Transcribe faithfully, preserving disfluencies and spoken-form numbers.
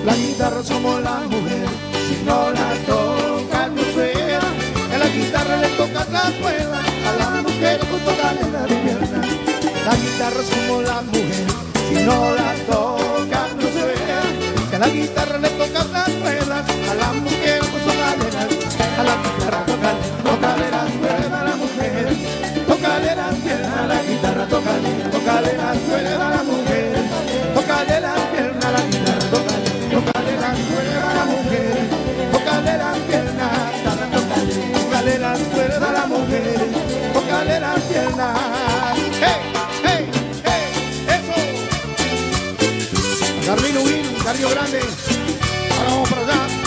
La guitarra somos la mujer, si no la toca no suena. En la guitarra le toca la cuerda, a la mujer pues tocarle la pierna. La guitarra somos la mujer, si no la toca no suena. En la guitarra le toca la cuerda, a la mujer pues tocarle la pierna. A la guitarra toca, tocarle la cuerda a la mujer, tocarle la pierna a la guitarra, tocarle, tocarle la cuerda a la mujer, tocarle la pierna a la guitarra, tocarle, tocarle la cuerda a la mujer, tocarle la pierna, tocarle la cuerda a la mujer, tocarle la pierna. ¡Hey, hey, hey! ¡Eso! Carlino Win, Carrillo Grande. Ahora vamos para allá.